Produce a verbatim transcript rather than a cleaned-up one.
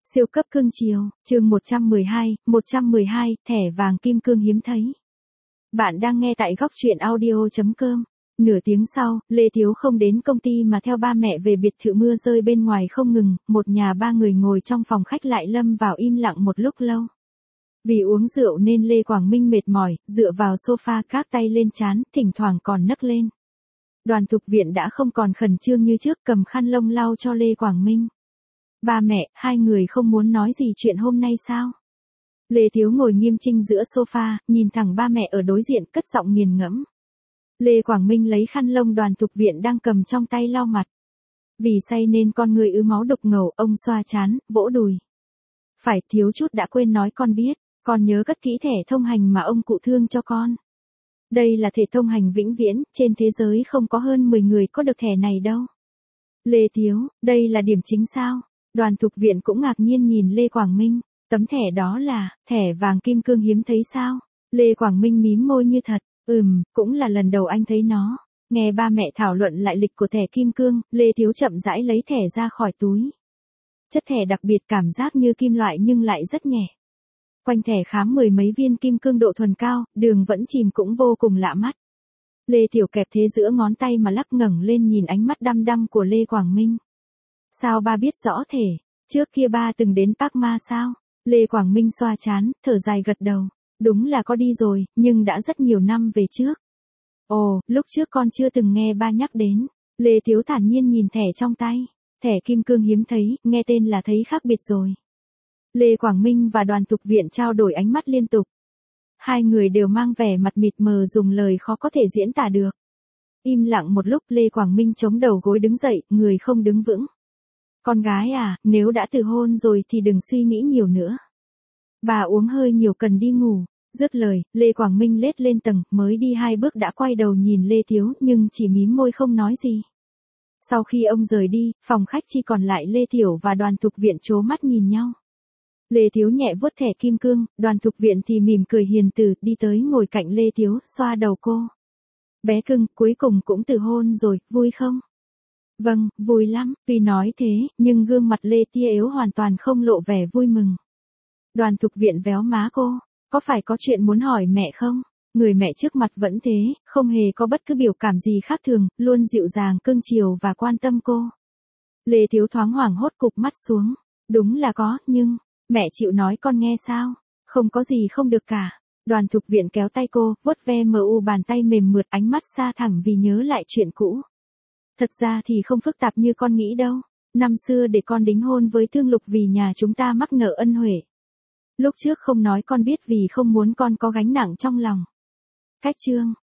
Siêu cấp cương chiều, chương một trăm mười hai, một trăm mười hai, thẻ vàng kim cương hiếm thấy. Bạn đang nghe tại góc truyện audio chấm com. Nửa tiếng sau, Lê Thiếu không đến công ty mà theo ba mẹ về biệt thự mưa rơi bên ngoài không ngừng, một nhà ba người ngồi trong phòng khách lại lâm vào im lặng một lúc lâu. Vì uống rượu nên Lê Quảng Minh mệt mỏi, dựa vào sofa các tay lên trán, thỉnh thoảng còn nấc lên. Đoàn Thục Viện đã không còn khẩn trương như trước, cầm khăn lông lau cho Lê Quảng Minh. Ba mẹ, hai người không muốn nói gì chuyện hôm nay sao? Lê Thiếu ngồi nghiêm chỉnh giữa sofa, nhìn thẳng ba mẹ ở đối diện, cất giọng nghiền ngẫm. Lê Quảng Minh lấy khăn lông Đoàn Thục Viện đang cầm trong tay lau mặt. Vì say nên con người ứ máu đục ngầu, ông xoa trán, vỗ đùi. Phải, thiếu chút đã quên nói con biết, con nhớ cất kỹ thẻ thông hành mà ông cụ thương cho con. Đây là thẻ thông hành vĩnh viễn, trên thế giới không có hơn mười người có được thẻ này đâu. Lê Thiếu, đây là điểm chính sao? Đoàn Thục Viện cũng ngạc nhiên nhìn Lê Quảng Minh, tấm thẻ đó là, thẻ vàng kim cương hiếm thấy sao? Lê Quảng Minh mím môi như thật, ừm, cũng là lần đầu anh thấy nó. Nghe ba mẹ thảo luận lại lịch của thẻ kim cương, Lê Thiếu chậm rãi lấy thẻ ra khỏi túi. Chất thẻ đặc biệt, cảm giác như kim loại nhưng lại rất nhẹ. Quanh thẻ khám mười mấy viên kim cương độ thuần cao, đường vẫn chìm cũng vô cùng lạ mắt. Lê Tiểu kẹp thế giữa ngón tay mà lắc ngẩng lên nhìn ánh mắt đăm đăm của Lê Quảng Minh. Sao ba biết rõ thẻ? Trước kia ba từng đến Park Ma sao? Lê Quảng Minh xoa trán, thở dài gật đầu. Đúng là có đi rồi, nhưng đã rất nhiều năm về trước. Ồ, lúc trước con chưa từng nghe ba nhắc đến. Lê Thiếu thản nhiên nhìn thẻ trong tay. Thẻ kim cương hiếm thấy, nghe tên là thấy khác biệt rồi. Lê Quảng Minh và Đoàn Thục Viện trao đổi ánh mắt liên tục. Hai người đều mang vẻ mặt mịt mờ, dùng lời khó có thể diễn tả được. Im lặng một lúc, Lê Quảng Minh chống đầu gối đứng dậy, người không đứng vững. Con gái à, nếu đã từ hôn rồi thì đừng suy nghĩ nhiều nữa. Bà uống hơi nhiều, cần đi ngủ. Dứt lời, Lê Quảng Minh lết lên tầng, mới đi hai bước đã quay đầu nhìn Lê Thiếu nhưng chỉ mím môi không nói gì. Sau khi ông rời đi, phòng khách chỉ còn lại Lê Thiểu và Đoàn Thục Viện trố mắt nhìn nhau. Lê Thiếu nhẹ vuốt thẻ kim cương, Đoàn Thục Viện thì mỉm cười hiền từ, đi tới ngồi cạnh Lê Thiếu, xoa đầu cô. Bé cưng, cuối cùng cũng từ hôn rồi, vui không? Vâng, vui lắm, tuy nói thế, nhưng gương mặt Lê tia yếu hoàn toàn không lộ vẻ vui mừng. Đoàn Thục Viện véo má cô, có phải có chuyện muốn hỏi mẹ không? Người mẹ trước mặt vẫn thế, không hề có bất cứ biểu cảm gì khác thường, luôn dịu dàng cưng chiều và quan tâm cô. Lê Thiếu thoáng hoảng hốt cụp mắt xuống, đúng là có, nhưng, mẹ chịu nói con nghe sao? Không có gì không được cả. Đoàn Thục Viện kéo tay cô, vuốt ve mờ u bàn tay mềm mượt, ánh mắt xa thẳm vì nhớ lại chuyện cũ. Thật ra thì không phức tạp như con nghĩ đâu. Năm xưa để con đính hôn với Thương Lục vì nhà chúng ta mắc nợ ân huệ. Lúc trước không nói con biết vì không muốn con có gánh nặng trong lòng. Cách chương,